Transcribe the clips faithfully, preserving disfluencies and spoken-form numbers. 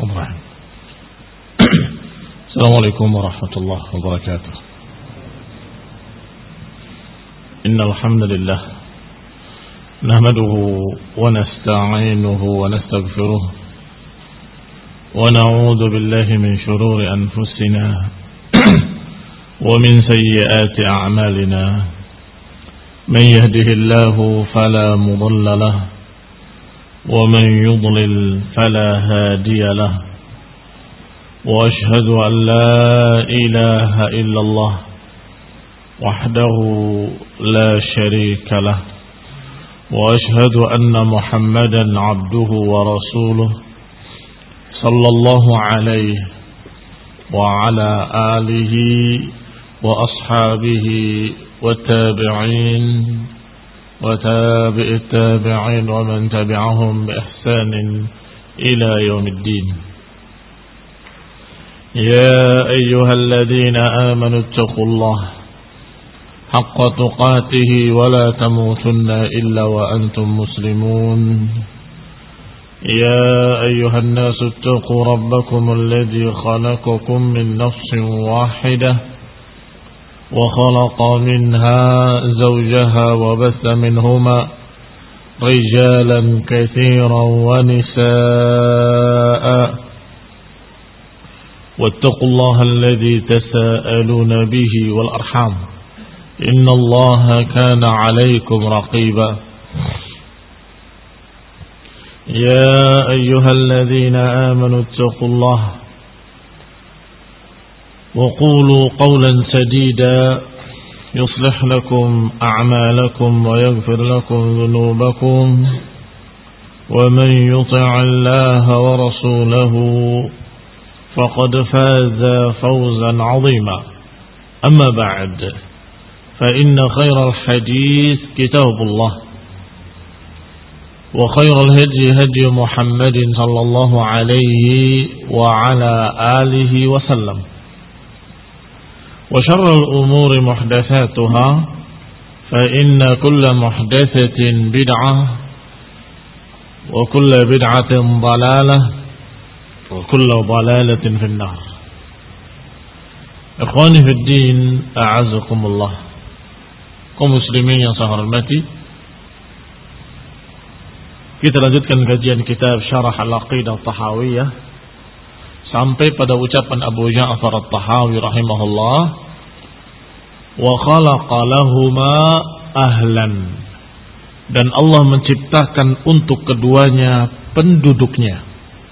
Bismillahirrahmanirrahim. Assalamualaikum warahmatullahi wabarakatuh. Innal hamdalillah nahmaduhu wa nasta'inuhu wa nastaghfiruh wa na'udzu billahi min shururi anfusina wa min sayyiati a'malina. Man yahdihillahu fala mudilla lahu ومن يضلل فلا هادي له وأشهد أن لا إله إلا الله وحده لا شريك له وأشهد أن محمدا عبده ورسوله صلى الله عليه وعلى آله وأصحابه والتابعين وتابع التابعين ومن تبعهم بإحسان إلى يوم الدين. يا أيها الذين آمنوا اتقوا الله حق تقاته ولا تموتن إلا وأنتم مسلمون. يا أيها الناس اتقوا ربكم الذي خلقكم من نفس واحدة وخلق منها زوجها وبث منهما رجالا كثيرا ونساء واتقوا الله الذي تساءلون به والأرحام إن الله كان عليكم رقيبا. يا أيها الذين آمنوا اتقوا الله وقولوا قولا سديدا يصلح لكم أعمالكم ويغفر لكم ذنوبكم ومن يطع الله ورسوله فقد فاز فوزا عظيما. أما بعد فإن خير الحديث كتاب الله وخير الهدي هدي محمد صلى الله عليه وعلى آله وسلم وشر الأمور محدثاتها فإن كل محدثة بدعة وكل بدعة ضلالة وكل ضلالة في النار. Ikhwani fi din, a'azakumullah. Kaum muslimin yang saya hormati, kita lanjutkan kajian kitab Syarah Al-Aqidah At-Tahawiyah sampai pada ucapan Abu Ja'far At-Tahawi rahimahullah, wa khalaqa lahuma ahlan, dan Allah menciptakan untuk keduanya penduduknya,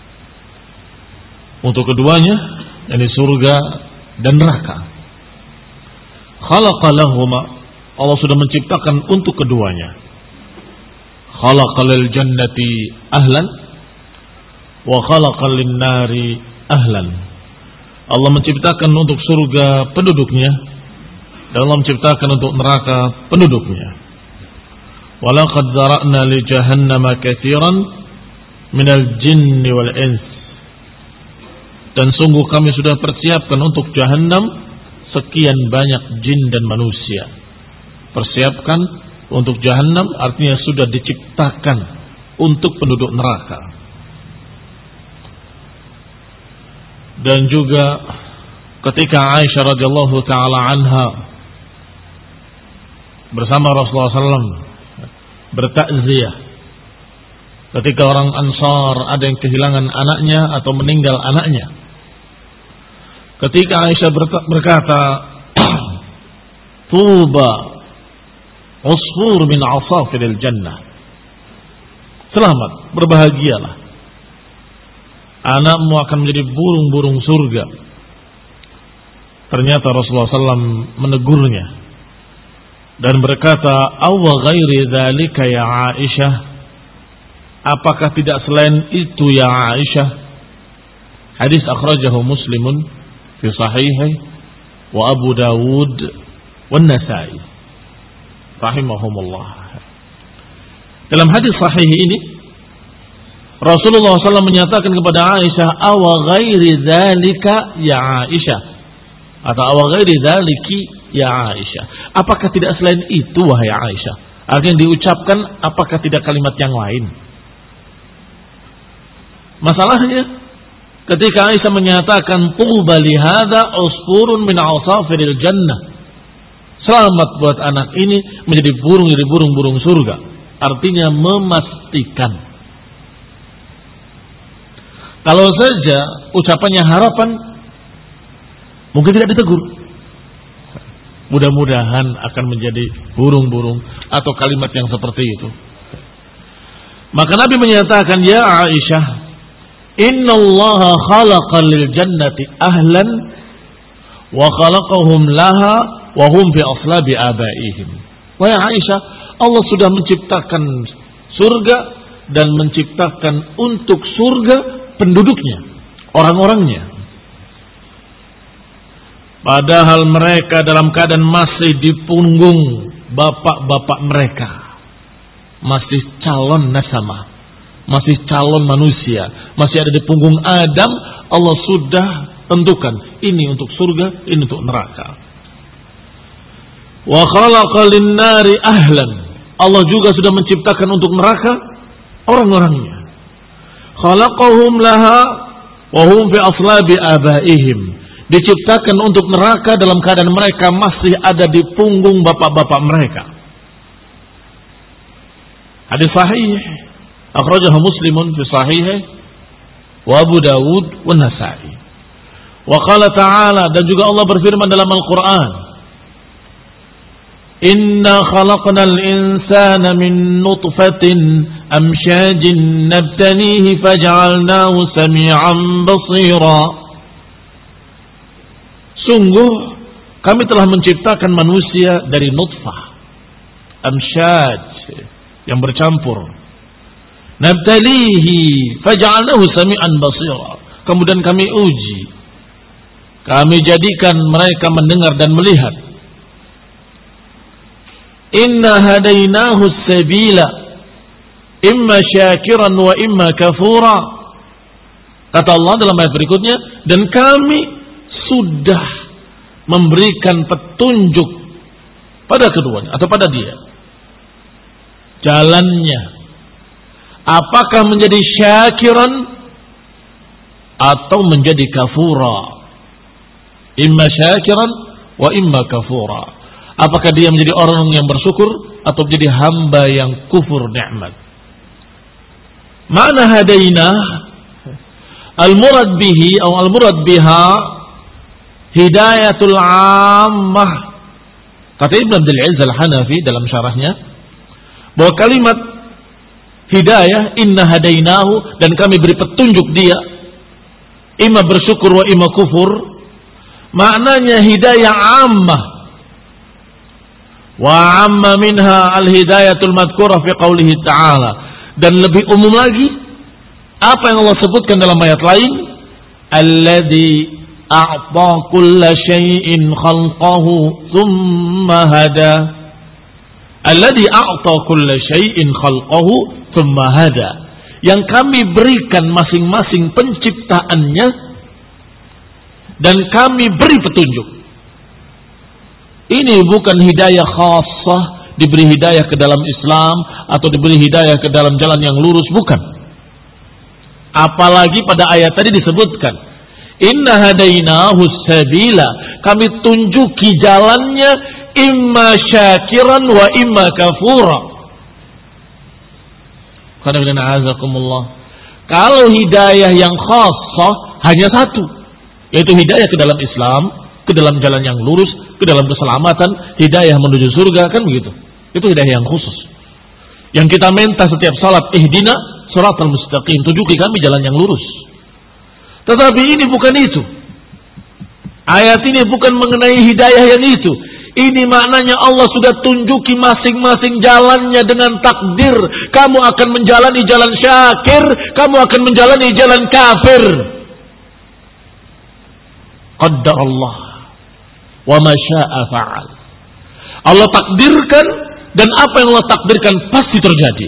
untuk keduanya yakni surga dan neraka. Khalaqa lahuma, Allah sudah menciptakan untuk keduanya. Khalaqa lil jannati ahlan wa khalaqa lin nari ahlan. Allah menciptakan untuk surga penduduknya dan Allah menciptakan untuk neraka penduduknya. Walaqad zara'na li jahannama katsiran minal jinni wal ins. Dan sungguh kami sudah persiapkan untuk jahannam sekian banyak jin dan manusia. Persiapkan untuk jahannam artinya sudah diciptakan untuk penduduk neraka. Dan juga ketika Aisyah radhiyallahu taala anha bersama Rasulullah sallallahu alaihi wasallam bertakziah ketika orang Ansar ada yang kehilangan anaknya atau meninggal anaknya. Ketika Aisyah berkata, "Tuba usfur min asafiril jannah." Selamat, berbahagialah, anakmu akan menjadi burung-burung surga. Ternyata Rasulullah sallallahu alaihi wasallam menegurnya dan berkata, "Awa ghairi dzalika ya Aisyah?" Apakah tidak selain itu ya Aisyah? Hadis akhrajahu Muslimun fi sahihi wa Abu Dawud wa Nasa'i rahimahumullah. Dalam hadis sahih ini Rasulullah sallallahu alaihi wasallam menyatakan kepada Aisyah, "Awa ghairi dzalika ya Aisyah?" Atau "Awa ghairi dzaliki ya Aisyah?" Apakah tidak selain itu wahai Aisyah? Artinya diucapkan, apakah tidak kalimat yang lain? Masalahnya ketika Aisyah menyatakan tuba li hadza usfurun min asafiril jannah. Selamat buat anak ini menjadi burung dari burung-burung surga. Artinya memastikan. Kalau saja ucapannya harapan, mungkin tidak ditegur. Mudah-mudahan akan menjadi burung-burung atau kalimat yang seperti itu. Maka Nabi menyatakan, ya Aisyah, inna allaha khalaqa lil jannati ahlan wa khalaqahum laha wa hum fi aslabi abaihim. Wahai Aisyah, Allah sudah menciptakan surga dan menciptakan untuk surga penduduknya, orang-orangnya. Padahal mereka dalam keadaan masih di punggung bapak-bapak mereka, masih calon nasama, masih calon manusia, masih ada di punggung Adam. Allah sudah tentukan ini untuk surga, ini untuk neraka. Wa khalaqa lin-nari ahlan. Allah juga sudah menciptakan untuk neraka orang-orangnya. Khalaqahum laha wa hum fi aslabi abaihim. Diciptakan untuk neraka dalam keadaan mereka masih ada di punggung bapak-bapak mereka. Hadis sahih akhrajahu Muslimun fi sahihih wa Abu Dawud wa Nasa'i. Wa qala ta'ala, dan juga Allah berfirman dalam Al-Qur'an, inna khalaqnal insana min nutfatin amsyajin nabtanihi faj'alnahu sami'an basira. Sungguh kami telah menciptakan manusia dari nutfah, amsyaj, yang bercampur. Nabtalihi faj'alnahu sami'an basira. Kemudian kami uji, kami jadikan mereka mendengar dan melihat. Inna hadainahu sabila imma syakiran wa imma kafura. Kata Allah dalam ayat berikutnya, dan kami sudah memberikan petunjuk pada keduanya atau pada dia jalannya, apakah menjadi syakiran atau menjadi kafura. Imma syakiran wa imma kafura. Apakah dia menjadi orang yang bersyukur atau menjadi hamba yang kufur nikmat. Ma'na hadainah al-murad bihi atau al-murad biha hidayatul ammah. Kata Ibn Abdul Aziz Al-Hanafi dalam syarahnya bahwa kalimat hidayah, inna hadainahu, dan kami beri petunjuk dia, imma bersyukur wa imma kufur, maknanya hidayah ammah. Wa amma minha al-hidayatul madhkurah fi qawlihi ta'ala, dan lebih umum lagi apa yang Allah sebutkan dalam ayat lain, alladzi a'ta kulla syai'in khalqahu thumma hada. Alladzi a'ta kulla syai'in khalqahu thumma hada. Yang kami berikan masing-masing penciptaannya dan kami beri petunjuk. Ini bukan hidayah khassah, diberi hidayah ke dalam Islam atau diberi hidayah ke dalam jalan yang lurus, bukan. Apalagi pada ayat tadi disebutkan, inna hadainahu sabila, kami tunjuki jalannya, imma syakiran wa imma kafura. Kalau hidayah yang khassah hanya satu, yaitu hidayah ke dalam Islam, ke dalam jalan yang lurus, ke dalam keselamatan, hidayah menuju surga, kan begitu. Itu hidayah yang khusus. Yang kita minta setiap salat, ihdina shiratal mustaqim, tunjuki kami jalan yang lurus. Tetapi ini bukan itu. Ayat ini bukan mengenai hidayah yang itu. Ini maknanya Allah sudah tunjuki masing-masing jalannya dengan takdir. Kamu akan menjalani jalan syakir, kamu akan menjalani jalan kafir. Qaddar Allah wa ma syaa fa'al. Allah takdirkan, dan apa yang Allah takdirkan pasti terjadi.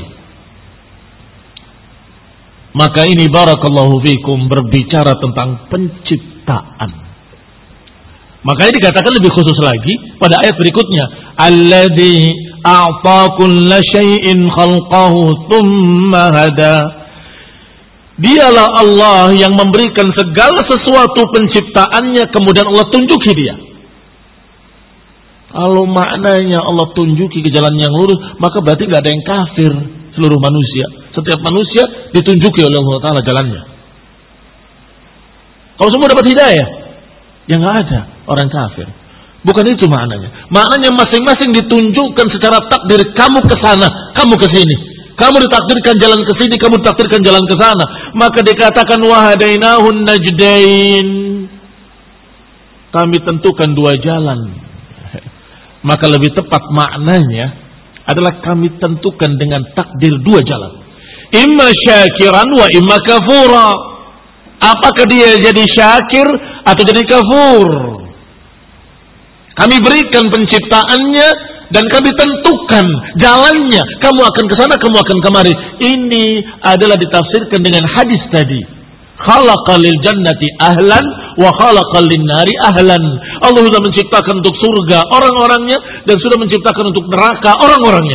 Maka ini barakallahu fikum berbicara tentang penciptaan. Makanya dikatakan lebih khusus lagi pada ayat berikutnya, alladzi a'ta kulla syai'in khalqahu tsumma hada. Dialah Allah yang memberikan segala sesuatu penciptaannya, kemudian Allah tunjuki dia. Kalau maknanya Allah tunjuki ke jalan yang lurus, maka berarti nggak ada yang kafir seluruh manusia. Setiap manusia ditunjuki oleh Allah Taala jalannya. Kalau semua dapat hidayah, ya nggak ada orang kafir. Bukan itu maknanya. Maknanya masing-masing ditunjukkan secara takdir, kamu ke sana, kamu ke sini. Kamu ditakdirkan jalan ke sini, kamu ditakdirkan jalan ke sana. Maka dikatakan wahadainahun najdain. Kami tentukan dua jalan. Maka lebih tepat maknanya adalah kami tentukan dengan takdir dua jalan. Imma syakiran wa imma kafura. Apakah dia jadi syakir atau jadi kafur? Kami berikan penciptaannya dan kami tentukan jalannya. Kamu akan ke sana, kamu akan kemari. Ini adalah ditafsirkan dengan hadis tadi. Khalaqal lil jannati ahlan wa khalaqal lin nari ahlan. Allah sudah menciptakan untuk surga orang-orangnya dan sudah menciptakan untuk neraka orang-orangnya.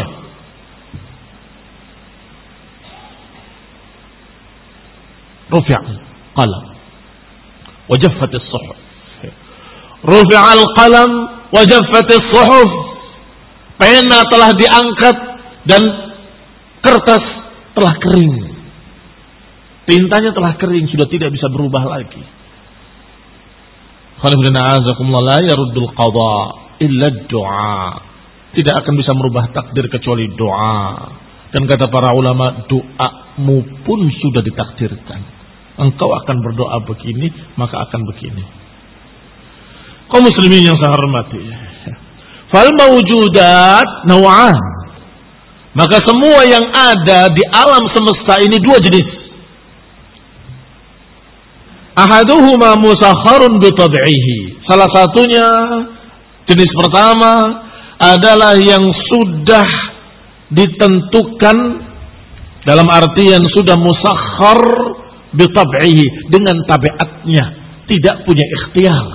Rufi'al qalam wa jaffatis suhuf. Rufi'al qalam wa jaffatis suhuf. Pena telah diangkat dan kertas telah kering. Tintanya telah kering, sudah tidak bisa berubah lagi. La yaruddul qada illa du'a. Tidak akan bisa merubah takdir kecuali doa. Dan kata para ulama, doamu pun sudah ditakdirkan. Engkau akan berdoa begini, maka akan begini. Kaum muslimin yang saya hormati, fal mawjudat naw'an. Maka semua yang ada di alam semesta ini dua jenis. Ahaduhuma musakharun bi tab'ihi. Salah satunya, jenis pertama adalah yang sudah ditentukan, dalam artian sudah musakhar bi tab'ihi, dengan tabiatnya, tidak punya ikhtiar.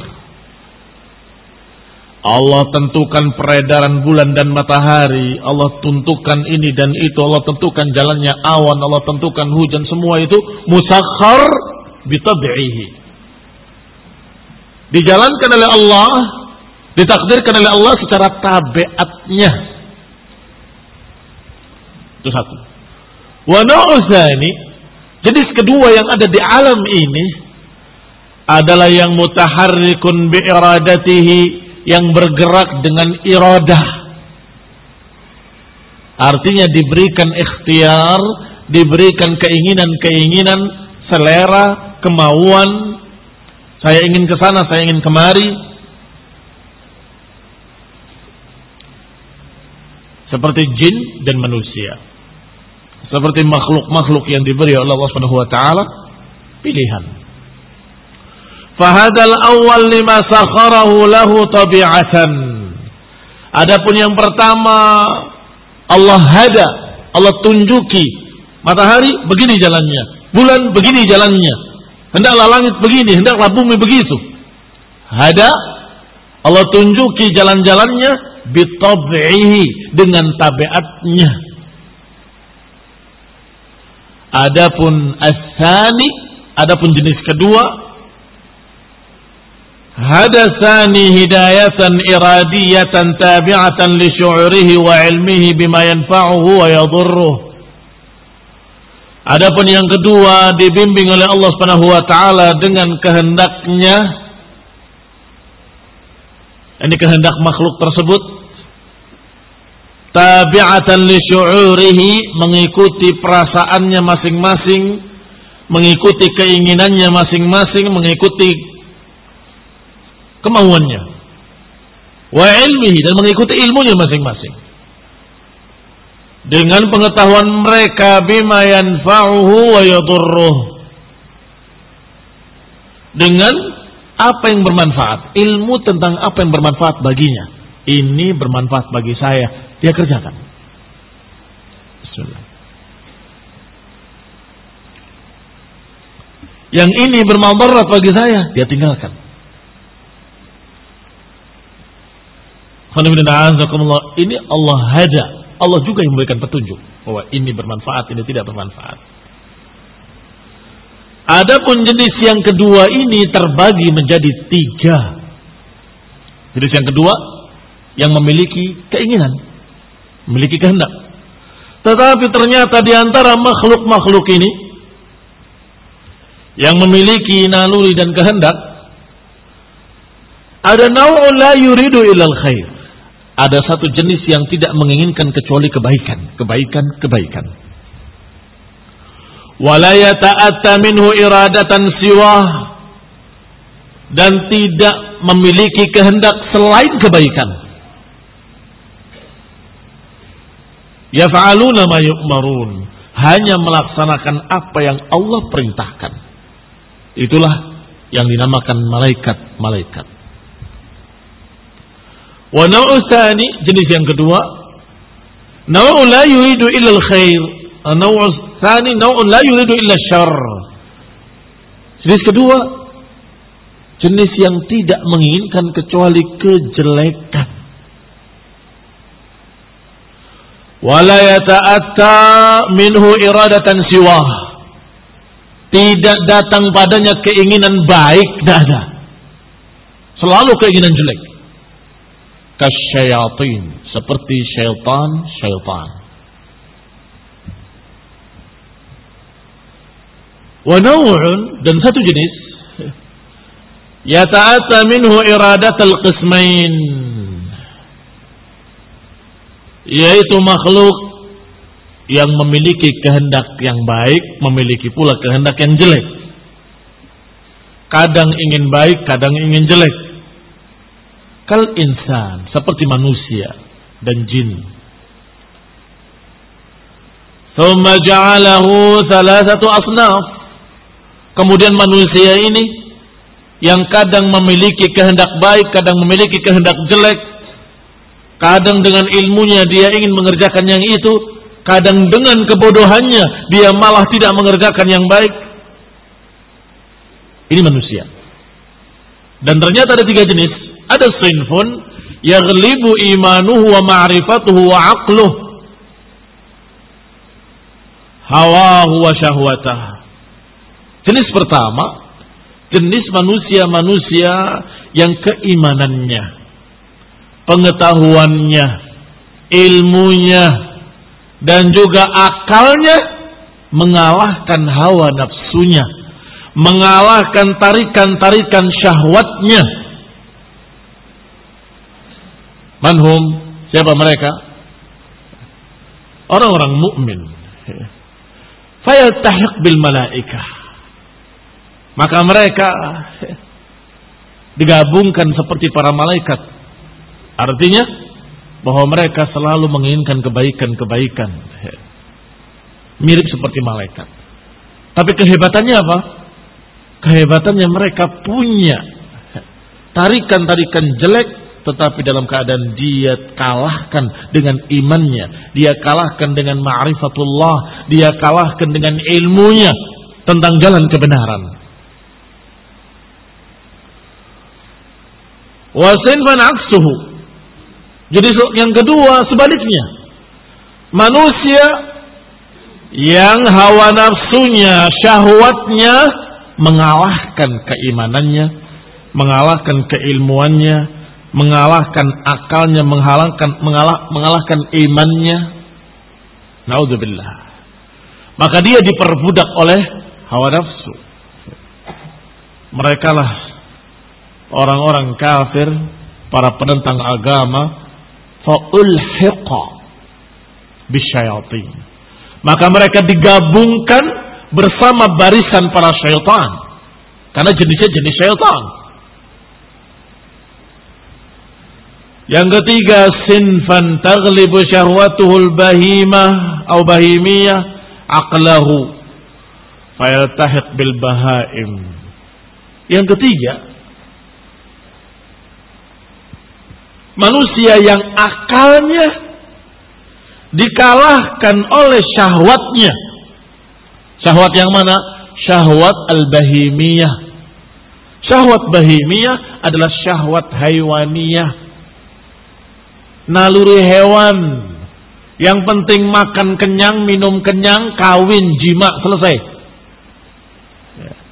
Allah tentukan peredaran bulan dan matahari, Allah tentukan ini dan itu, Allah tentukan jalannya awan, Allah tentukan hujan, semua itu musakhar bitab'ihi, dijalankan oleh Allah, ditakdirkan oleh Allah secara tabiatnya. Itu satu. Wa na'usani, jenis kedua yang ada di alam ini adalah yang mutaharrikun bi iradatihi, yang bergerak dengan iradah. Artinya diberikan ikhtiar, diberikan keinginan-keinginan, selera, kemauan, saya ingin ke sana, saya ingin kemari. Seperti jin dan manusia. Seperti makhluk-makhluk yang diberi oleh Allah Subhanahu wa taala pilihan. Fahadal awal lima sakharahu lahu tabi'atan. Adapun yang pertama, Allah hada, Allah tunjuki, matahari begini jalannya, bulan begini jalannya, hendaklah langit begini, hendaklah bumi begitu. Hada, Allah tunjuki jalan-jalannya bitab'ihi, dengan tabiatnya. Adapun as-sani, adapun jenis kedua, hadasani hidayatan iradiyatan tabi'atan li syu'urihi wa ilmihi bima yanfa'uhu wa yadurruh. Adapun yang kedua, dibimbing oleh Allah Subhanahu wa taala dengan kehendaknya, ini kehendak makhluk tersebut, tabi'atan li syu'urihi, mengikuti perasaannya masing-masing, mengikuti keinginannya masing-masing, mengikuti kemauannya, wa ilmihi, dan mengikuti ilmunya masing-masing, dengan pengetahuan mereka bima yanfa'uhu wa yadurruh, dengan apa yang bermanfaat, ilmu tentang apa yang bermanfaat baginya. Ini bermanfaat bagi saya, dia kerjakan. Bismillah. Yang ini bermanfaat bagi saya, dia tinggalkan. Ini Allah hada, Allah juga yang memberikan petunjuk bahwa ini bermanfaat, ini tidak bermanfaat. Adapun jenis yang kedua ini terbagi menjadi tiga. Jenis yang kedua yang memiliki keinginan, memiliki kehendak. Tetapi ternyata di antara makhluk-makhluk ini yang memiliki naluri dan kehendak, ada nau'un la yuridu ilal khair. Ada satu jenis yang tidak menginginkan kecuali kebaikan, kebaikan, kebaikan. Wala yata'atta minhu iradatan siwah, dan tidak memiliki kehendak selain kebaikan. Yaf'aluna ma yu'marun, hanya melaksanakan apa yang Allah perintahkan. Itulah yang dinamakan malaikat-malaikat. Wa naw'u tsani, jenis yang kedua, naw'u la yuridu illa al-khair. Naw'u tsani naw'u la yuridu illa syarr. Jenis kedua, jenis yang tidak menginginkan kecuali kejelekan. Wala yata'atta minhu iradatan siwah, tidak datang padanya keinginan baik, tidak ada, selalu keinginan jelek. Kasyayatin, seperti syaitan-syaitan. Wa naw'un, dan satu jenis, yata'atta minhu iradatal qismain, yaitu makhluk yang memiliki kehendak yang baik, memiliki pula kehendak yang jelek. Kadang ingin baik, kadang ingin jelek. Kal insan, seperti manusia dan jin. Thumma ja'alahu thalathatu asnaf. Kemudian manusia ini yang kadang memiliki kehendak baik, kadang memiliki kehendak jelek. Kadang dengan ilmunya dia ingin mengerjakan yang itu, kadang dengan kebodohannya dia malah tidak mengerjakan yang baik. Ini manusia. Dan ternyata ada tiga jenis. Ada sinfun yaghlibu imanuhu wa ma'rifatuhu wa aqluh, hawahu wa syahwatah. Jenis pertama, jenis manusia-manusia yang keimanannya, pengetahuannya, ilmunya, dan juga akalnya mengalahkan hawa nafsunya, mengalahkan tarikan-tarikan syahwatnya. Manhum, siapa mereka? Orang-orang mukmin. Fayaltahiq bil malaikah, maka mereka digabungkan seperti para malaikat. Artinya bahwa mereka selalu menginginkan kebaikan-kebaikan, mirip seperti malaikat. Tapi kehebatannya apa? Kehebatannya mereka punya tarikan-tarikan jelek, tetapi dalam keadaan dia kalahkan dengan imannya, dia kalahkan dengan ma'rifatullah, dia kalahkan dengan ilmunya tentang jalan kebenaran. Wa sinfan aksuhu, jadi yang kedua sebaliknya, manusia yang hawa nafsunya, syahwatnya mengalahkan keimanannya, mengalahkan keilmuannya, mengalahkan akalnya, mengalahkan mengalah, mengalahkan imannya. Naudzubillah. Maka dia diperbudak oleh hawa nafsu. Mereka lah orang-orang kafir, para penentang agama, faulhiqa bisyayatin. Maka mereka digabungkan bersama barisan para syaitan, karena jenisnya jenis syaitan. Yang ketiga, sinfan taghlibu syahwatuhul bahimah atau bahimiyah aqlahu fayaltahiq bil bahaim. Yang ketiga, manusia yang akalnya dikalahkan oleh syahwatnya. Syahwat yang mana? Syahwat al-bahimiyah. Syahwat bahimiyah adalah syahwat haiwaniyah, naluri hewan. Yang penting makan kenyang, minum kenyang, kawin, jima, selesai.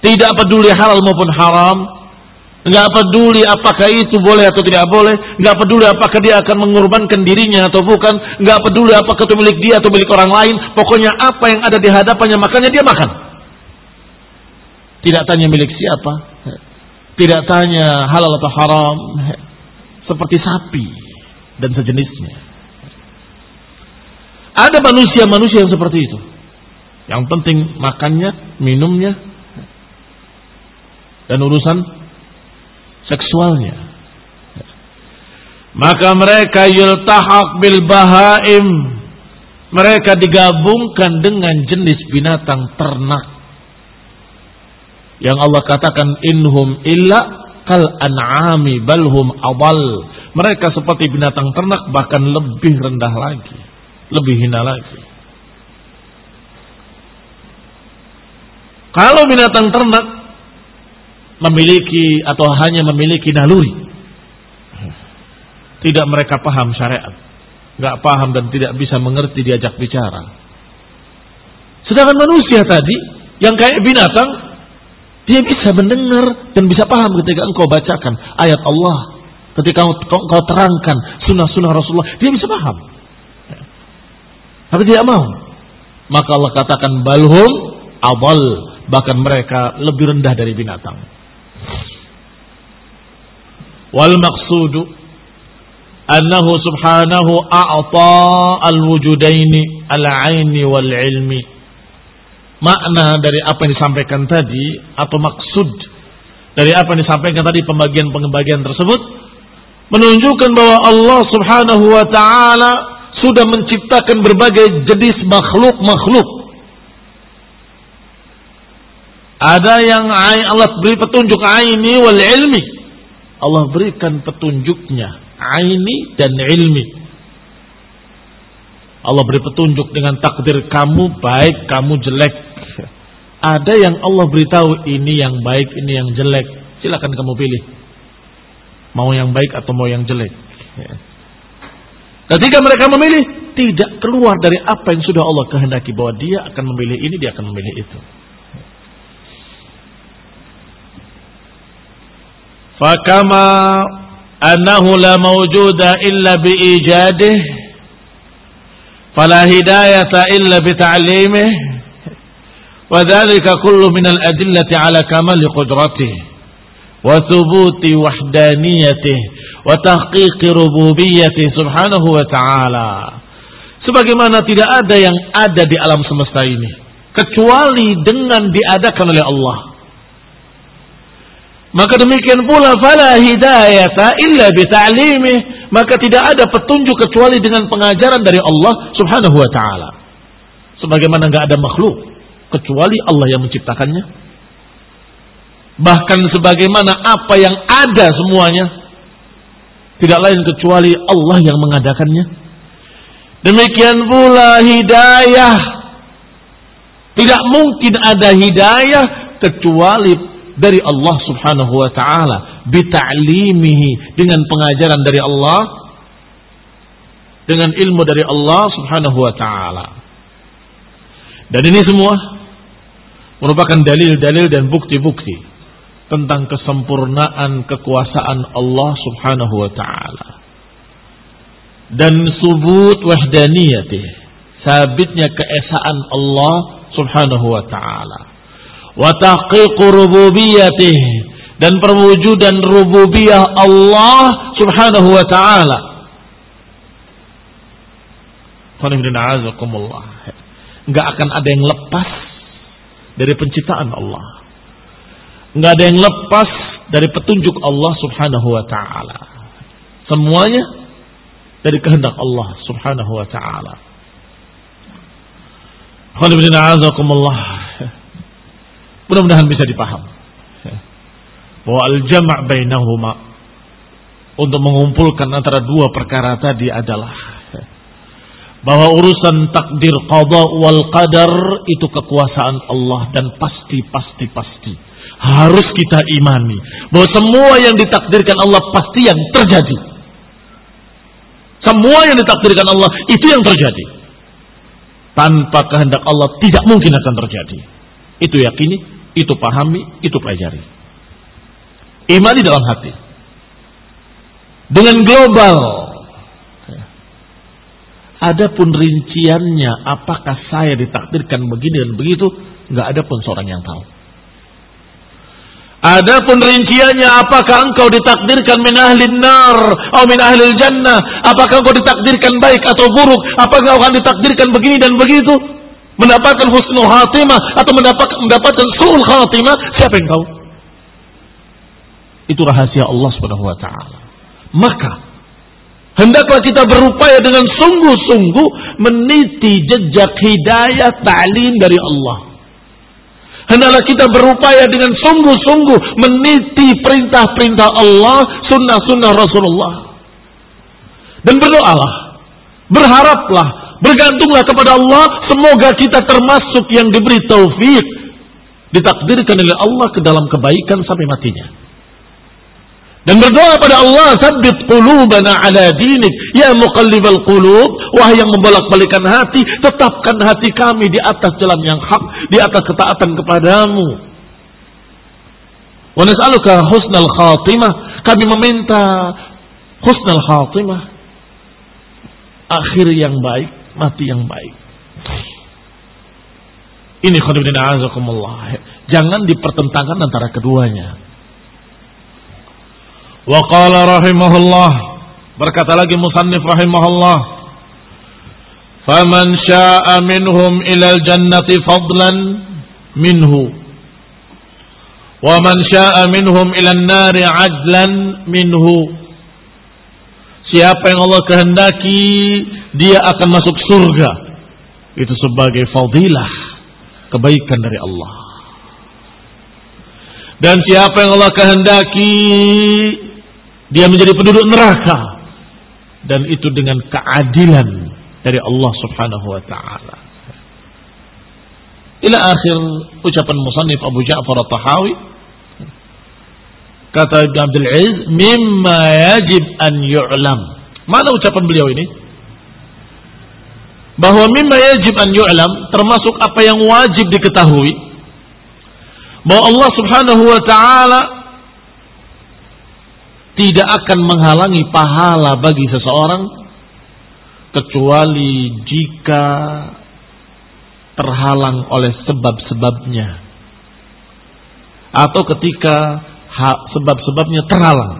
Tidak peduli halal maupun haram, nggak peduli apakah itu boleh atau tidak boleh, nggak peduli apakah dia akan mengorbankan dirinya atau bukan, nggak peduli apakah itu milik dia atau milik orang lain. Pokoknya apa yang ada di hadapannya makanya dia makan. Tidak tanya milik siapa, tidak tanya halal atau haram, seperti sapi dan sejenisnya. Ada manusia-manusia yang seperti itu. Yang penting makannya, minumnya, dan urusan seksualnya. Maka mereka yultahaq bil bahaim, mereka digabungkan dengan jenis binatang ternak yang Allah katakan inhum illa kal an'ami balhum adall. Mereka seperti binatang ternak, bahkan lebih rendah lagi, lebih hina lagi. Kalau binatang ternak memiliki atau hanya memiliki naluri, tidak mereka paham syariat, nggak paham dan tidak bisa mengerti diajak bicara. Sedangkan manusia tadi yang kayak binatang, dia bisa mendengar dan bisa paham ketika engkau bacakan ayat Allah, ketika engkau, engkau terangkan sunnah-sunnah Rasulullah, dia bisa paham. Tapi tidak mau. Maka Allah katakan balhum adall, bahkan mereka lebih rendah dari binatang. Wal maqsudu annahu subhanahu a'ta al-wujudaini al-'aini wal 'ilmi. Makna dari apa yang disampaikan tadi atau maksud dari apa yang disampaikan tadi, pembagian-pembagian tersebut menunjukkan bahwa Allah Subhanahu wa taala sudah menciptakan berbagai jenis makhluk-makhluk. Ada yang Allah beri petunjuk aini wal ilmi. Allah berikan petunjuknya aini dan ilmi. Allah beri petunjuk dengan takdir kamu baik, kamu jelek. Ada yang Allah beritahu ini yang baik, ini yang jelek. Silakan kamu pilih. Mau yang baik atau mau yang jelek. Ketika mereka memilih, tidak keluar dari apa yang sudah Allah kehendaki, bahwa dia akan memilih ini, dia akan memilih itu. Fakama annahu la mawjuda illa biijadih, fala hidayata illa bita'limih, wa dhalika kullu minal adillati ala kamali qudratihi wa thubuti wahdaniyatihi wa tahqiqi rububiyyatihi subhanahu wa ta'ala. Sebagaimana tidak ada yang ada di alam semesta ini kecuali dengan diadakan oleh Allah. Maka demikian pula fala hidayata illa bita'limih, maka tidak ada petunjuk kecuali dengan pengajaran dari Allah Subhanahu wa taala. Sebagaimana enggak ada makhluk kecuali Allah yang menciptakannya. Bahkan sebagaimana apa yang ada semuanya tidak lain kecuali Allah yang mengadakannya. Demikian pula hidayah, tidak mungkin ada hidayah kecuali dari Allah Subhanahu wa taala, bita'limihi, dengan pengajaran dari Allah, dengan ilmu dari Allah Subhanahu wa taala. Dan ini semua merupakan dalil-dalil dan bukti-bukti tentang kesempurnaan kekuasaan Allah Subhanahu wa taala dan subut wahdaniyatih, sabitnya keesaan Allah Subhanahu wa taala, wa tahqiq rububiyyatih, dan perwujudan rububiyah Allah Subhanahu wa taala. Enggak akan ada yang lepas dari penciptaan Allah. Enggak ada yang lepas dari petunjuk Allah Subhanahu wa taala. Semuanya dari kehendak Allah Subhanahu wa taala. Mudah-mudahan bisa dipaham bahwa al-jam' bainahuma, untuk mengumpulkan antara dua perkara tadi adalah bahwa urusan takdir qada wal qadar itu kekuasaan Allah, dan pasti pasti pasti harus kita imani bahwa semua yang ditakdirkan Allah pasti yang terjadi. Semua yang ditakdirkan Allah itu yang terjadi. Tanpa kehendak Allah tidak mungkin akan terjadi. Itu yakini itu pahami, itu pelajari. Imani dalam hati. Dengan global. Adapun rinciannya, apakah saya ditakdirkan begini dan begitu, nggak ada pun seorang yang tahu. Adapun rinciannya, apakah engkau ditakdirkan min ahli nar atau min ahli jannah, apakah engkau ditakdirkan baik atau buruk, apakah engkau akan ditakdirkan begini dan begitu, mendapatkan husnul khatimah atau mendapatkan mendapatkan su'ul khatimah, siapa yang tahu? Itu rahasia Allah Subhanahu wa taala. Maka hendaklah kita berupaya dengan sungguh-sungguh meniti jejak hidayah ta'lim dari Allah. Hendaklah kita berupaya dengan sungguh-sungguh meniti perintah-perintah Allah, sunnah-sunnah Rasulullah. Dan berdoalah, berharaplah, bergantunglah kepada Allah, semoga kita termasuk yang diberi taufik, ditakdirkan oleh Allah ke dalam kebaikan sampai matinya. Dan berdoa pada Allah, tsabbit qulubana ala dinik, ya muqallibal qulub, wahai yang membolak-balikan hati, tetapkan hati kami di atas jalan yang hak, di atas ketaatan kepadamu. Wa nas'aluka husnal khatimah, kami meminta husnal khatimah, akhir yang baik, mati yang baik. Ini khonibdin a'azakumullah. Jangan dipertentangkan antara keduanya. Wa qala rahimahullah, berkata lagi musannif rahimahullah, faman syaa'a minhum ilal jannati fadlan minhu wa man syaa'a minhum ilan nari adlan minhu. Siapa yang Allah kehendaki dia akan masuk surga, itu sebagai fadilah, kebaikan dari Allah. Dan siapa yang Allah kehendaki dia menjadi penduduk neraka, dan itu dengan keadilan dari Allah Subhanahu wa taala. Ila akhir ucapan musannif Abu Ja'far At-Tahawi. Kata Ibn Abdul Aziz, mimma yajib an yu'lam. Mana ucapan beliau ini? Bahwa mimma yajib an yu'lam termasuk apa yang wajib diketahui, bahwa Allah Subhanahu wa taala tidak akan menghalangi pahala bagi seseorang kecuali jika terhalang oleh sebab-sebabnya, atau ketika sebab-sebabnya terhalang.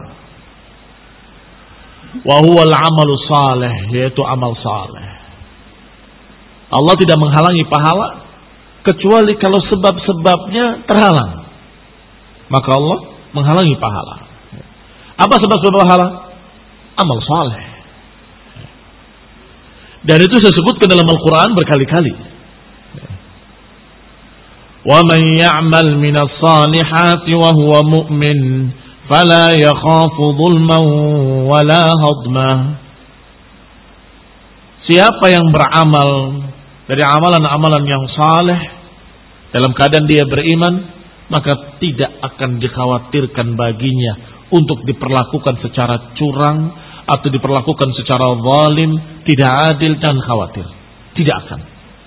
Wa huwal amalu salih, yaitu amal saleh. Allah tidak menghalangi pahala kecuali kalau sebab-sebabnya terhalang, maka Allah menghalangi pahala. Apa sebab-sebab pahala? Amal saleh. Dan itu disebutkan dalam Al-Quran berkali-kali. Wa man ya'mal minas salihati wa huwa mu'min fala yakhafu dhulman wala hadmah. Siapa yang beramal dari amalan-amalan yang saleh dalam keadaan dia beriman, maka tidak akan dikhawatirkan baginya untuk diperlakukan secara curang atau diperlakukan secara zalim, tidak adil, dan khawatir. Tidak akan.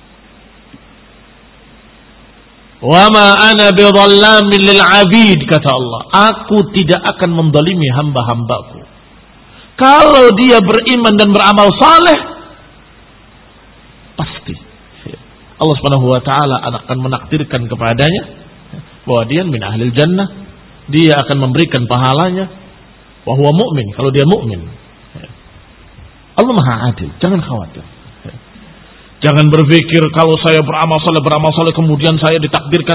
Wa ma ana bidhallamin lil 'abid, kata Allah. Aku tidak akan mendolimi hamba-hambaku. Kalau dia beriman dan beramal saleh, pasti Allah Subhanahu wa taala akan menakdirkan kepadanya bahwa dia min ahlil jannah. Dia akan memberikan pahalanya. Wa huwa mu'min, kalau dia mukmin. Allah Maha Adil, jangan khawatir. Jangan berpikir kalau saya beramal saleh beramal saleh kemudian saya ditakdirkan.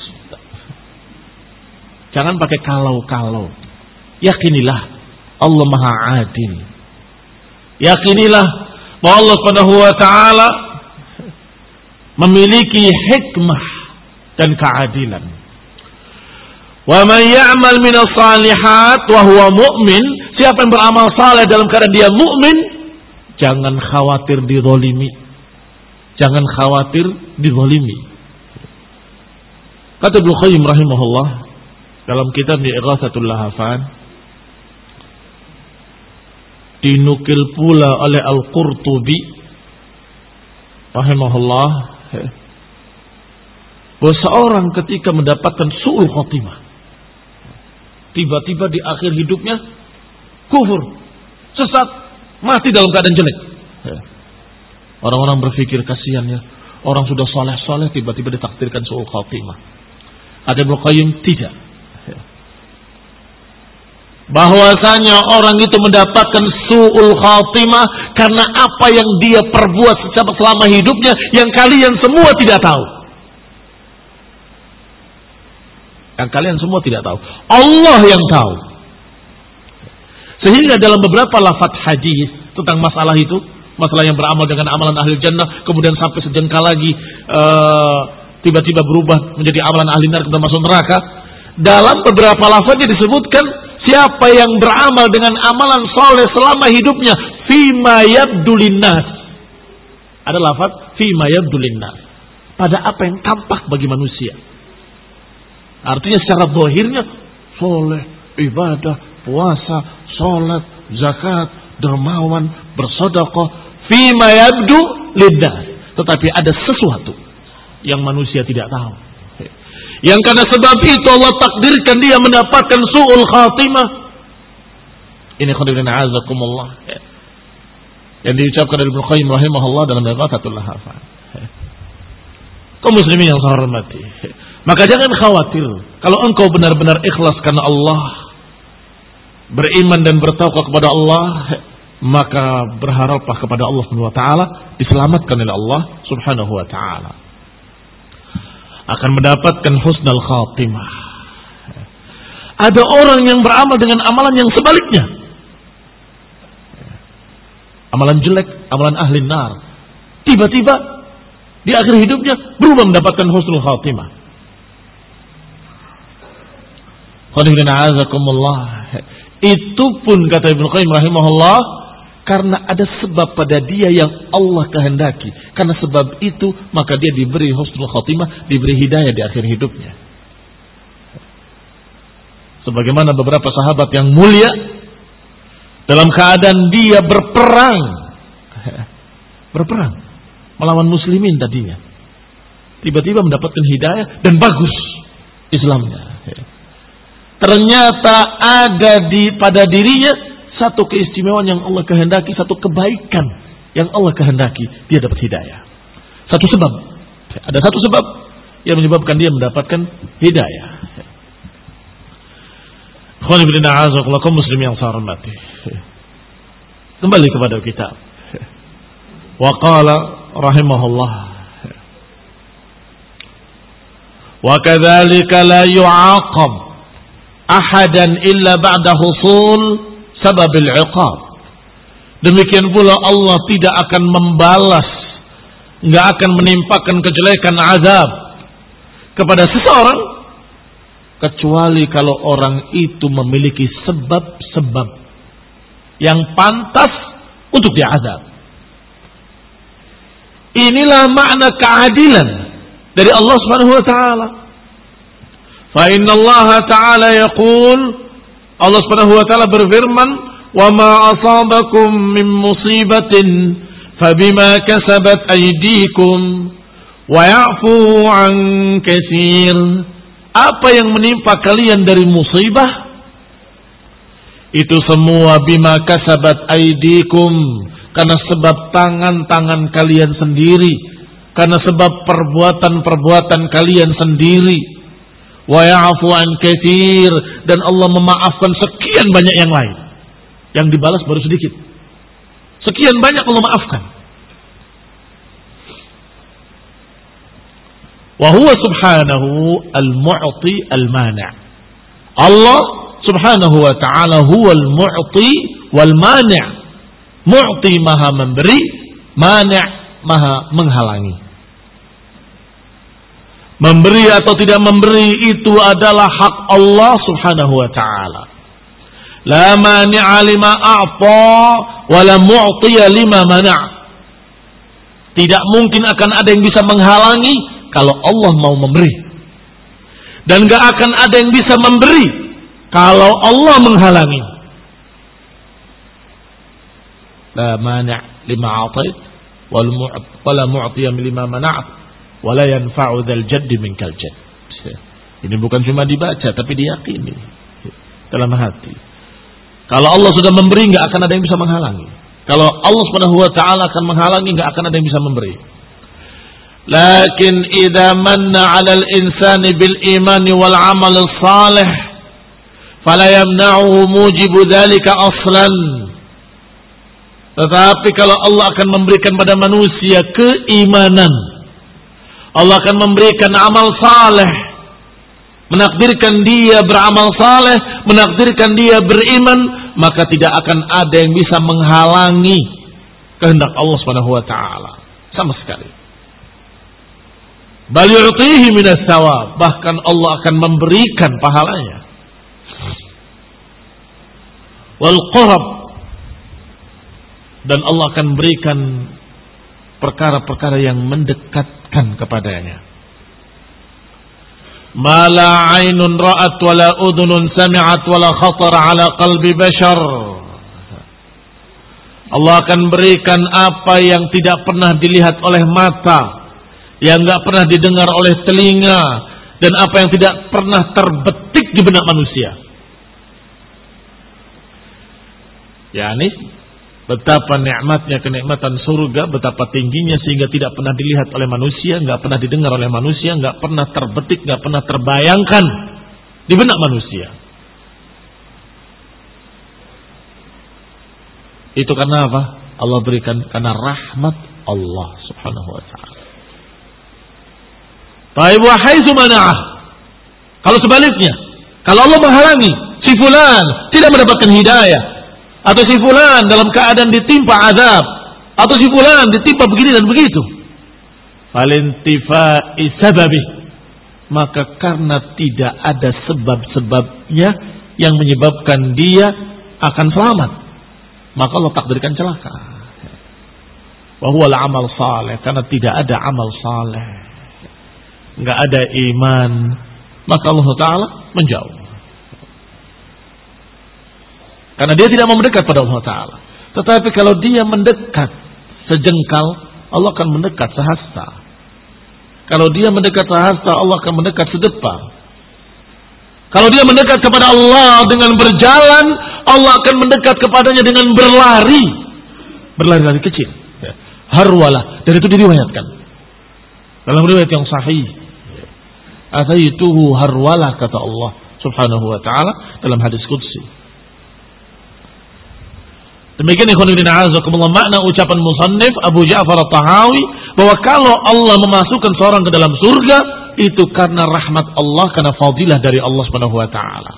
Jangan pakai kalau-kalau. Yakinilah Allah Maha Adil. Yakinilah bahwa Allah Subhanahu wa taala memiliki hikmah dan keadilan. Wa man ya'mal minas salihat wa huwa mu'min, siapa yang beramal saleh dalam keadaan dia mukmin, jangan khawatir dizalimi. Jangan khawatir dizalimi. Kata Ibnu Qayyim rahimahullah dalam kitab Ighatsatul Lahafan, dinukil pula oleh Al-Qurtubi rahimahullah bahwa seorang ketika mendapatkan su'ul khotimah, tiba-tiba di akhir hidupnya kufur, sesat, mati dalam keadaan jelek. Orang-orang berpikir kasihannya, orang sudah soleh-soleh tiba-tiba ditakdirkan su'ul khotimah. Ada Ibnu Qayyim tidak. Bahwasanya orang itu mendapatkan su'ul khatimah karena apa yang dia perbuat selama hidupnya yang kalian semua tidak tahu. Yang kalian semua tidak tahu. Allah yang tahu. Sehingga dalam beberapa lafaz hadis tentang masalah itu, masalah yang beramal dengan amalan ahli jannah, kemudian sampai sejengkal lagi uh, tiba-tiba berubah menjadi amalan ahli neraka dan masuk neraka. Dalam beberapa lafaznya disebutkan siapa yang beramal dengan amalan soleh selama hidupnya, fima yabdu linnas. Ada lafaz fima yabdu linnas, pada apa yang tampak bagi manusia. Artinya secara zahirnya soleh, ibadah, puasa, sholat, zakat, dermawan, bersedekah, fima yabdu linnas. Tetapi ada sesuatu yang manusia tidak tahu, yang karena sebab itu Allah takdirkan dia mendapatkan su'ul khatimah. Ini khairin a'azakumullah, yang diucapkan dari Ibnu Qayyim rahimahullah dalam Ighathatul Lahafan. Kaum muslimin yang saya hormati, maka jangan khawatir kalau engkau benar-benar ikhlas karena Allah, beriman dan bertauhid kepada Allah, maka berharaplah kepada Allah Subhanahu wa taala, diselamatkan oleh Allah Subhanahu wa taala, akan mendapatkan husnul khatimah. Ada orang yang beramal dengan amalan yang sebaliknya, amalan jelek, amalan ahli nar, tiba-tiba di akhir hidupnya berubah mendapatkan husnul khatimah. Itu pun kata Ibnu Qayyim rahimahullah, karena ada sebab pada dia yang Allah kehendaki. Karena sebab itu maka dia diberi husnul khatimah, diberi hidayah di akhir hidupnya. Sebagaimana beberapa sahabat yang mulia dalam keadaan dia berperang, berperang melawan muslimin tadinya, tiba-tiba mendapatkan hidayah dan bagus Islamnya. Ternyata ada di pada dirinya satu keistimewaan yang Allah kehendaki, satu kebaikan yang Allah kehendaki, dia dapat hidayah. Satu sebab, ada satu sebab yang menyebabkan dia mendapatkan hidayah. Ikhwan fillah a'azakumullah, kaum muslimin yang saya hormati. Kembali kepada kitab. Wa qala rahimahullah, wa kadzalika la yu'aqab ahadan illa ba'da husul sababil iqab. Demikian pula Allah tidak akan membalas, enggak akan menimpakan kejelekan azab kepada seseorang kecuali kalau orang itu memiliki sebab-sebab yang pantas untuk diazab. Inilah makna keadilan dari Allah Subhanahu wa taala. Fa inna Allah ta'ala yaqul, Allah Subhanahu wa taala berfirman, "Wa ma asabakum min musibatin fabima kasabat aydikum wa ya'fu 'an katsir." Apa yang menimpa kalian dari musibah itu semua bima kasabat aydikum, karena sebab tangan-tangan kalian sendiri, karena sebab perbuatan-perbuatan kalian sendiri. Wa ya'fu an katsir, dan Allah memaafkan sekian banyak yang lain. Yang dibalas baru sedikit. Sekian banyak Allah maafkan. Wa huwa subhanahu al-mu'ti al-mani'. Allah subhanahu wa ta'ala huwa al-mu'ti wal-mani'. Mu'ti maha memberi, mani' maha menghalangi. Memberi atau tidak memberi itu adalah hak Allah Subhanahu wa taala. La mani'a lima a'ta wa la mu'tiya lima mana'. Tidak mungkin akan ada yang bisa menghalangi kalau Allah mau memberi, dan gak akan ada yang bisa memberi kalau Allah menghalangi. La mani' lima a'tait wa la mu'tiya lima mana'. wala yanfa'u dzal jaddi minkal jadd. Ini bukan cuma dibaca tapi diyakini dalam hati. Kalau Allah sudah memberi, enggak akan ada yang bisa menghalangi. Kalau Allah Subhanahu wa taala akan menghalangi, enggak akan ada yang bisa memberi. Lakin idza manna 'alal insani bil imani wal 'amal salih fala yamna'uhu mujibu dzalika aslan. Tetapi kalau Allah akan memberikan pada manusia keimanan, Allah akan memberikan amal saleh, menakdirkan dia beramal saleh, menakdirkan dia beriman, maka tidak akan ada yang bisa menghalangi kehendak Allah Subhanahu wa taala sama sekali. Bal yu'tihi minas thawab, bahkan Allah akan memberikan pahalanya. Wal qurab, dan Allah akan berikan perkara-perkara yang mendekatkan kepadanya. Ma la 'ainun ra'at wa la udhunun sami'at wa la khatara 'ala qalbi bashar. Allah akan berikan apa yang tidak pernah dilihat oleh mata, yang enggak pernah didengar oleh telinga, dan apa yang tidak pernah terbetik di benak manusia. Yani betapa nikmatnya kenikmatan surga, betapa tingginya sehingga tidak pernah dilihat oleh manusia, enggak pernah didengar oleh manusia, enggak pernah terbetik, enggak pernah terbayangkan di benak manusia. Itu karena apa? Allah berikan karena rahmat Allah Subhanahu wa taala. Taib wa haitsu mana'ah. Kalau sebaliknya, kalau Allah menghalangi si fulan tidak mendapatkan hidayah, atau si fulan dalam keadaan ditimpa azab, atau si fulan ditimpa begini dan begitu, falintifa'i sababi, maka karena tidak ada sebab-sebabnya yang menyebabkan dia akan selamat, maka Allah takdirkan celaka. Wa huwa al-amal saleh, karena tidak ada amal saleh, enggak ada iman, maka Allah Ta'ala menjauh. Karena dia tidak mau mendekat pada Allah Ta'ala. Tetapi kalau dia mendekat sejengkal, Allah akan mendekat sehasta. Kalau dia mendekat sehasta, Allah akan mendekat sedepa. Kalau dia mendekat kepada Allah dengan berjalan, Allah akan mendekat kepadanya dengan berlari. Berlari-lari kecil. Harwalah. Dan itu diriwayatkan dalam riwayat yang sahih. Ataituhu harwalah, kata Allah Subhanahu wa ta'ala dalam hadis qudsi. Demikian ikhwan fillah azakumullah makna ucapan musannif Abu Ja'far At-Tahawi bahwa kalau Allah memasukkan seorang ke dalam surga itu karena rahmat Allah, karena fadilah dari Allah Subhanahu wa taala.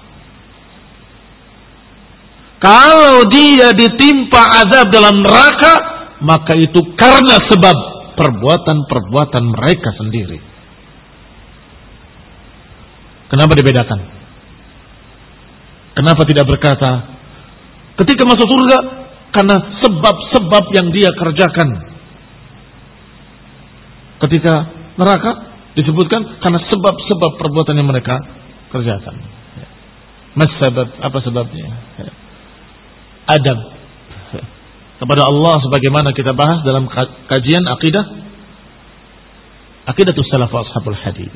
Kalau dia ditimpa azab dalam neraka, maka itu karena sebab perbuatan-perbuatan mereka sendiri. Kenapa dibedakan? Kenapa tidak berkata ketika masuk surga karena sebab-sebab yang dia kerjakan? Ketika neraka disebutkan karena sebab-sebab perbuatan yang mereka kerjakan. Mas sebab, apa sebabnya? Adab kepada Allah sebagaimana kita bahas dalam kajian akidah Aqidatus Salaf Ashabul Hadits,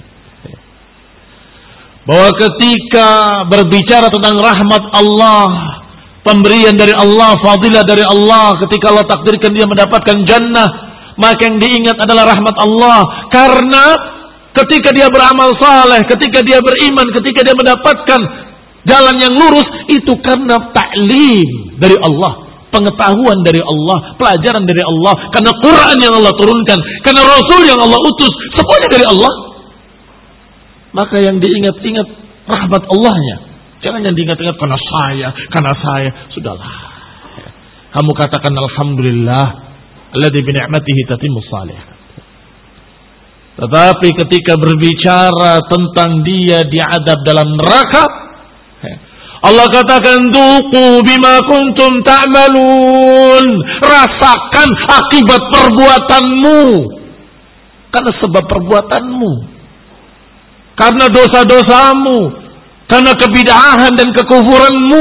bahwa ketika berbicara tentang rahmat Allah, pemberian dari Allah, fadilah dari Allah, ketika Allah takdirkan dia mendapatkan jannah, maka yang diingat adalah rahmat Allah. Karena ketika dia beramal saleh, ketika dia beriman, ketika dia mendapatkan jalan yang lurus, itu karena ta'lim dari Allah, pengetahuan dari Allah, pelajaran dari Allah, karena Quran yang Allah turunkan, karena Rasul yang Allah utus, semuanya dari Allah. Maka yang diingat-ingat rahmat Allahnya, jangan yang diingat-ingat karena saya, karena saya. Sudahlah, kamu katakan alhamdulillah alladzi bi ni'matihi tatimmus shalihat. Tetapi ketika berbicara tentang dia diadab dalam neraka, Allah katakan duqu bima kuntum ta'malun, rasakan akibat perbuatanmu, karena sebab perbuatanmu, karena dosa-dosamu, karena kebid'ahan dan kekufuranmu.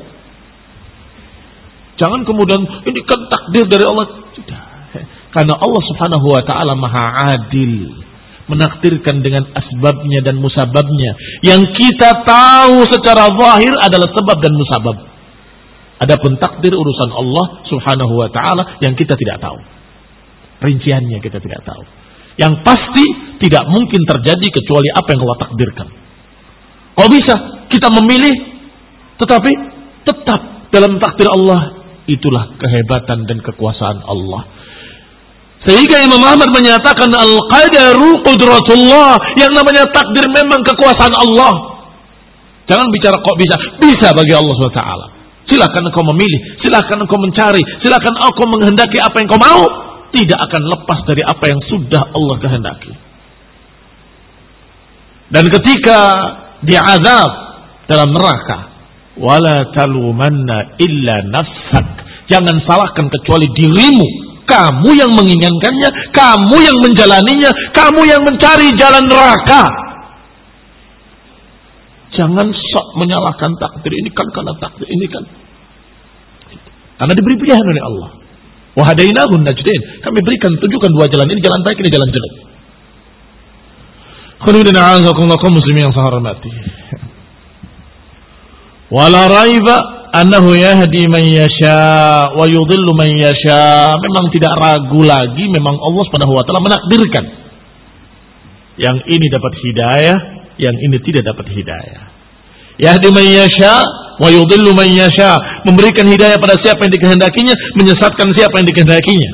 Jangan kemudian ini kan takdir dari Allah. Tidak. Karena Allah Subhanahu wa taala Maha Adil, menakdirkan dengan asbabnya dan musababnya. Yang kita tahu secara zahir adalah sebab dan musabab. Adapun takdir urusan Allah Subhanahu wa taala yang kita tidak tahu. Rinciannya kita tidak tahu. Yang pasti tidak mungkin terjadi kecuali apa yang Allah takdirkan. Kok bisa kita memilih tetapi tetap dalam takdir Allah? Itulah kehebatan dan kekuasaan Allah. Sehingga Imam Ahmad menyatakan al-qadaru qudratullah. Yang namanya takdir memang kekuasaan Allah. Jangan bicara kok bisa. Bisa bagi Allah subhanahu wa taala. Silakan engkau memilih, silakan engkau mencari, silakan engkau menghendaki apa yang kau mau. Tidak akan lepas dari apa yang sudah Allah kehendaki. Dan ketika diazab dalam neraka, wala talumanna illa nafsak. Jangan salahkan kecuali dirimu. Kamu yang menginginkannya, kamu yang menjalaninya, kamu yang mencari jalan neraka. Jangan sok menyalahkan takdir ini kan karena takdir ini kan. Karena diberi pilihan oleh Allah. Wa hadainahu najdain. Kami berikan tunjukkan dua jalan, ini jalan baik, ini jalan jelek. Khairuddin a'azakumullah kaum muslimin yang saya hormati. Wala raiba annahu yahdi man yasha wa yudhillu man yasha. Memang tidak ragu lagi, memang Allah Subhanahu wa taala menakdirkan yang ini dapat hidayah, yang ini tidak dapat hidayah. Yahdi man yasha wa yudhillu man yasha, memberikan hidayah pada siapa yang dikehendakinya, menyesatkan siapa yang dikehendakinya.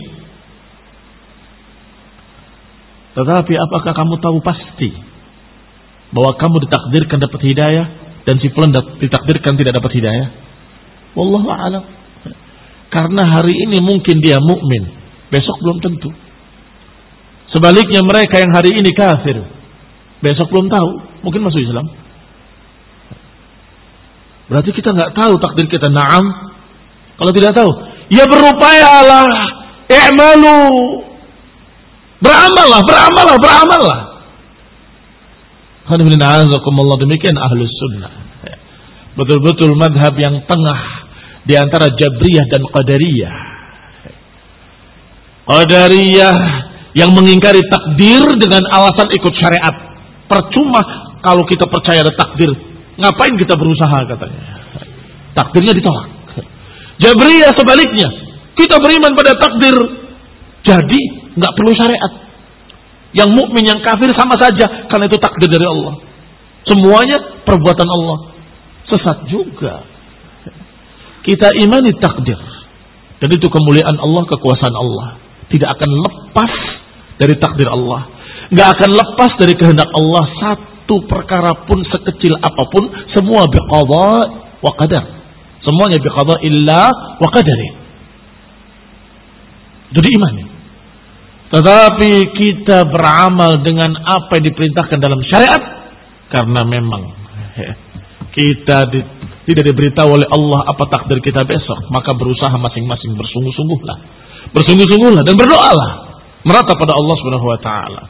Tetapi apakah kamu tahu pasti bahwa kamu ditakdirkan dapat hidayah dan si fulan ditakdirkan tidak dapat hidayah? Wallahu a'lam. Karena hari ini mungkin dia mukmin, besok belum tentu. Sebaliknya mereka yang hari ini kafir, besok belum tahu, mungkin masuk Islam. Berarti kita nggak tahu takdir kita. Naam. Kalau tidak tahu, ya berupayalah, i'malu, beramallah, beramallah, beramallah. Alhamdulillah, demikian ahlus sunnah. Betul-betul madhab yang tengah di antara Jabriyah dan Qadariyah. Qadariyah yang mengingkari takdir dengan alasan ikut syariat. Percuma kalau kita percaya ada takdir, ngapain kita berusaha katanya. Takdirnya ditolak. Jabriyah sebaliknya, kita beriman pada takdir, jadi nggak perlu syariat. Yang mukmin yang kafir sama saja, karena itu takdir dari Allah. Semuanya perbuatan Allah. Sesat juga. Kita imani takdir, dan itu kemuliaan Allah, kekuasaan Allah. Tidak akan lepas dari takdir Allah. Nggak akan lepas dari kehendak Allah. Satu perkara pun sekecil apapun, semua biqadha wa qadar. Semuanya biqadha illa wa qadari. Itu diimani. Tetapi kita beramal dengan apa yang diperintahkan dalam syariat, karena memang kita di, tidak diberitahu oleh Allah apa takdir kita besok, maka berusaha masing-masing bersungguh-sungguhlah, bersungguh-sungguhlah dan berdoalah merata pada Allah Subhanahu wa taala.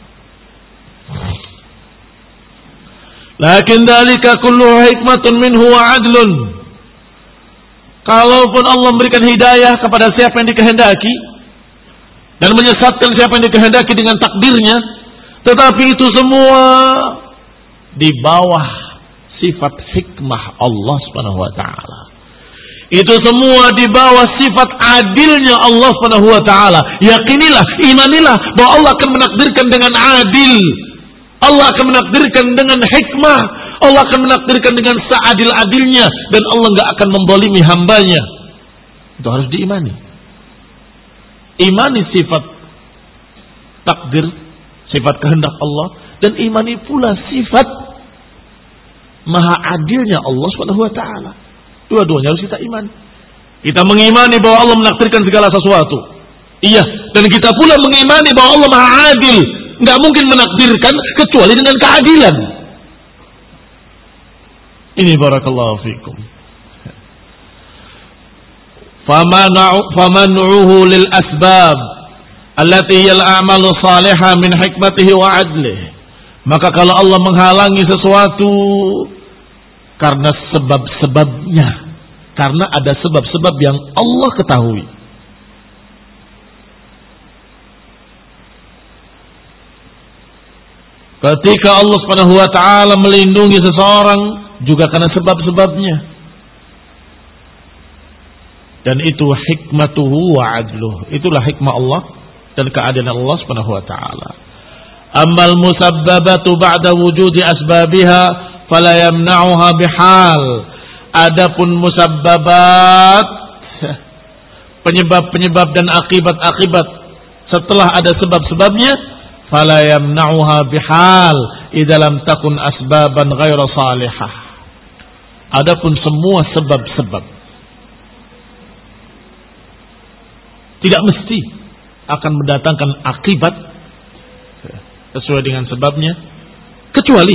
Lakin dalika kullu hikmatun minhu wa adlun. Kalaupun Allah memberikan hidayah kepada siapa yang dikehendaki dan menyesatkan siapa yang dikehendaki dengan takdirnya, tetapi itu semua di bawah sifat hikmah Allah Subhanahu wa taala. Itu semua di bawah sifat adilnya Allah Subhanahu wa taala. Yakinilah, imanilah bahwa Allah akan menakdirkan dengan adil. Allah akan menakdirkan dengan hikmah. Allah akan menakdirkan dengan seadil-adilnya, dan Allah enggak akan membolimi hambanya. Itu harus diimani. Imani sifat takdir, sifat kehendak Allah, dan imani pula sifat maha adilnya Allah Subhanahu wa taala. Dua-duanya harus kita imani. Kita mengimani bahwa Allah menakdirkan segala sesuatu. Iya, dan kita pula mengimani bahwa Allah maha adil. Enggak mungkin menakdirkan kecuali dengan keadilan. Ini barakallahu fikum. Faman'uhu lil asbab allati hiya al-a'malu salihah min hikmatihi wa adlihi. Maka kalau Allah menghalangi sesuatu karena sebab-sebabnya, karena ada sebab-sebab yang Allah ketahui. Ketika Allah Subhanahu wa taala melindungi seseorang juga karena sebab-sebabnya. Dan itu hikmatuhu wa adluh. Itulah hikmah Allah dan keadilan Allah Subhanahu wa taala. Ammal musabbabatu ba'da wujudi asbabiha fala yamna'uha bihal. Adapun musabbabat, penyebab-penyebab dan akibat-akibat setelah ada sebab-sebabnya, fala yamna'uha bihal idza lam takun asbaban ghaira salihah. Adapun semua sebab-sebab tidak mesti akan mendatangkan akibat sesuai dengan sebabnya, kecuali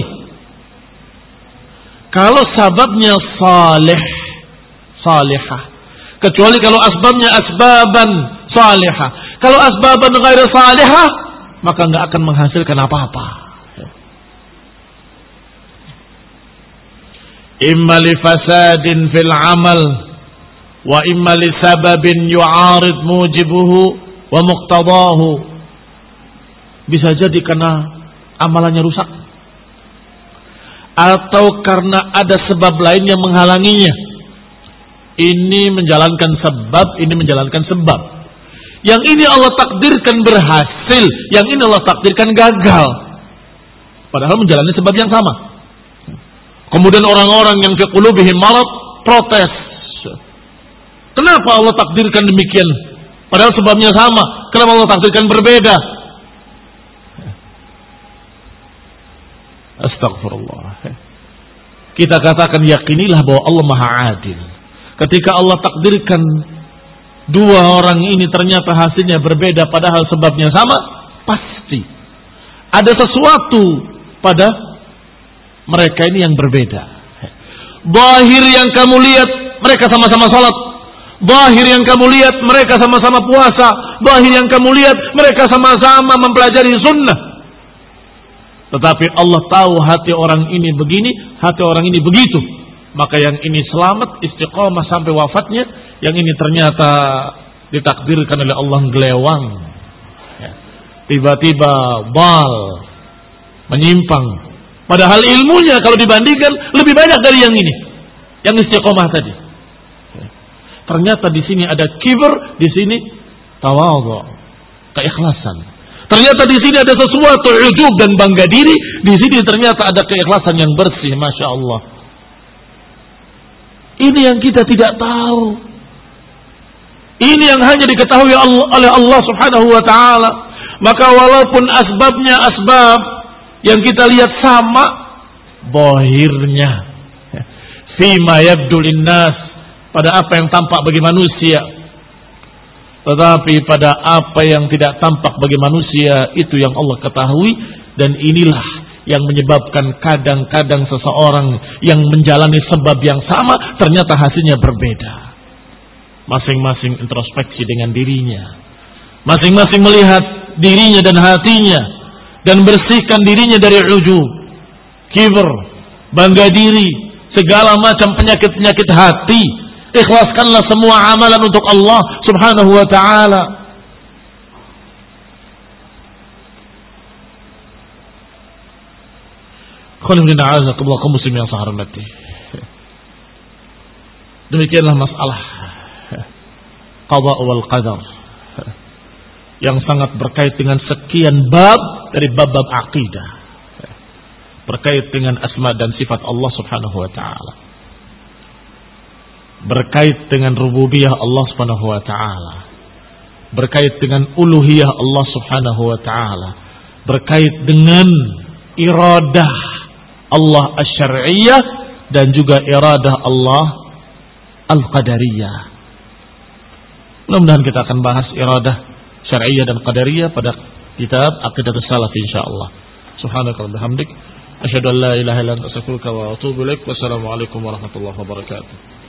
kalau sebabnya salih, salihah. Kecuali kalau asbabnya asbaban salihah. Kalau asbaban ghair salihah, maka enggak akan menghasilkan apa-apa. Imma li fasadin fil amal wa imma li sababin yu'arid mujibuhu wa muqtadahu. Bisa jadi karena amalannya rusak, atau karena ada sebab lain yang menghalanginya. Ini menjalankan sebab, ini menjalankan sebab. Yang ini Allah takdirkan berhasil, yang ini Allah takdirkan gagal. Padahal menjalani sebab yang sama. Kemudian orang-orang yang fi qulubihim marad protes. Kenapa Allah takdirkan demikian? Padahal sebabnya sama. Kenapa Allah takdirkan berbeda? Astagfirullah. Kita katakan yakinilah bahwa Allah Maha Adil. Ketika Allah takdirkan dua orang ini ternyata hasilnya berbeda padahal sebabnya sama, pasti ada sesuatu pada mereka ini yang berbeda. Zahir yang kamu lihat mereka sama-sama salat, zahir yang kamu lihat mereka sama-sama puasa, zahir yang kamu lihat mereka sama-sama mempelajari sunnah. Tetapi Allah tahu hati orang ini begini, hati orang ini begitu. Maka yang ini selamat istiqamah sampai wafatnya, yang ini ternyata ditakdirkan oleh Allah gelewang, ya. Tiba-tiba bal menyimpang. Padahal ilmunya kalau dibandingkan lebih banyak dari yang ini, yang istiqamah tadi. Ya. Ternyata di sini ada kibr, di sini tawadhu, keikhlasan. Ternyata di sini ada sesuatu ujub dan bangga diri, di sini ternyata ada keikhlasan yang bersih, masya Allah. Ini yang kita tidak tahu. Ini yang hanya diketahui oleh Allah Subhanahu wa taala. Maka walaupun asbabnya asbab yang kita lihat sama, zahirnya fima yabdu linnas, pada apa yang tampak bagi manusia. Tetapi pada apa yang tidak tampak bagi manusia, itu yang Allah ketahui. Dan inilah yang menyebabkan kadang-kadang seseorang yang menjalani sebab yang sama ternyata hasilnya berbeda. Masing-masing introspeksi dengan dirinya, masing-masing melihat dirinya dan hatinya, dan bersihkan dirinya dari ujub, kibr, bangga diri, segala macam penyakit-penyakit hati. Ikhlaskanlah semua amalan untuk Allah Subhanahu wa ta'ala. Kaum muslimin yang saya hormati, demikianlah masalah qada wal qadar yang sangat berkait dengan sekian bab dari bab-bab akidah, berkait dengan asma dan sifat Allah Subhanahu wa taala, berkait dengan rububiyah Allah Subhanahu wa taala, berkait dengan uluhiyah Allah Subhanahu wa taala, berkait dengan iradah Allah asy-syar'iyyah dan juga iradah Allah al-qadariyah. Mudah-mudahan kita akan bahas iradah syar'iyyah dan qadariyah pada kitab Aqidatus Salaf insyaallah. Subhanaka wa bihamdik asyhadu an la ilaha illa anta astaghfiruka wa atubu ilaik. Wassalamu alaikum warahmatullahi wabarakatuh.